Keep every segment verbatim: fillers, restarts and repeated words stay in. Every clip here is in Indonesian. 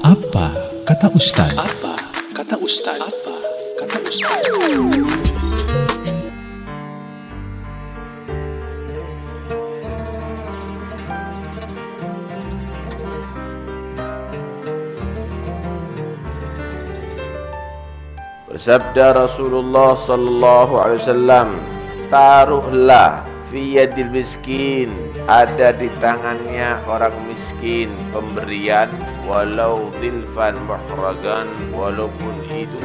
Apa kata Ustaz? Apa kata Ustaz? Apa kata Ustaz? Bersabda Rasulullah sallallahu alaihi wasallam, taruhlah fi yadil miskin, ada di tangannya orang miskin pemberian, walau dhilfan muhragan, walaupun itu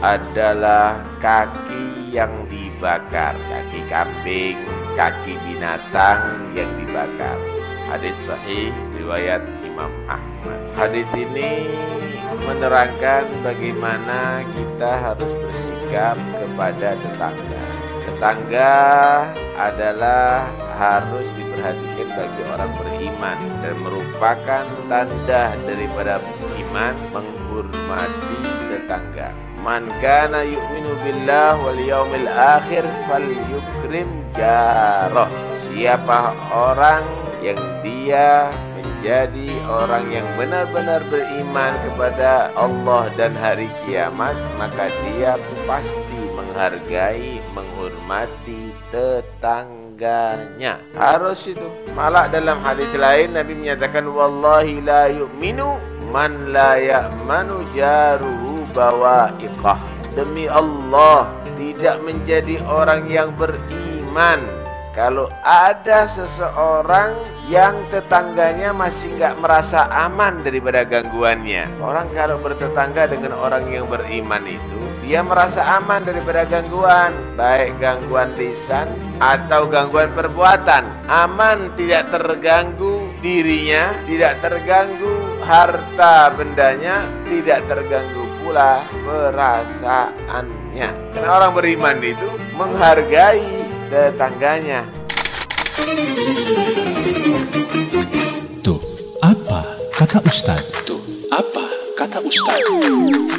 adalah kaki yang dibakar, kaki kambing, kaki binatang yang dibakar. Hadis sahih riwayat Imam Ahmad. Hadis ini menerangkan bagaimana kita harus bersikap kepada tetangga. Tetangga adalah harus diperhatikan bagi orang beriman dan merupakan tanda daripada iman menghormati tetangga. Man kana yu'minu billah wal yaumil akhir falyukrim jarah. Siapa orang yang dia menjadi orang yang benar-benar beriman kepada Allah dan hari kiamat, maka dia pasti menghargai, menghormati tetangganya. Harus itu. Malah dalam hadis lain Nabi menyatakan, wallahi la yu'minu man la ya'manu jaruhu bawa'iqah. Demi Allah, tidak menjadi orang yang beriman kalau ada seseorang yang tetangganya masih nggak merasa aman daripada gangguannya. Orang kalau bertetangga dengan orang yang beriman itu, dia merasa aman daripada gangguan, baik gangguan lisan atau gangguan perbuatan. Aman, tidak terganggu dirinya, tidak terganggu harta bendanya, tidak terganggu pula perasaannya. Karena orang beriman itu menghargai tetangganya. Tuh, apa kata Ustaz? Tuh, apa kata Ustaz?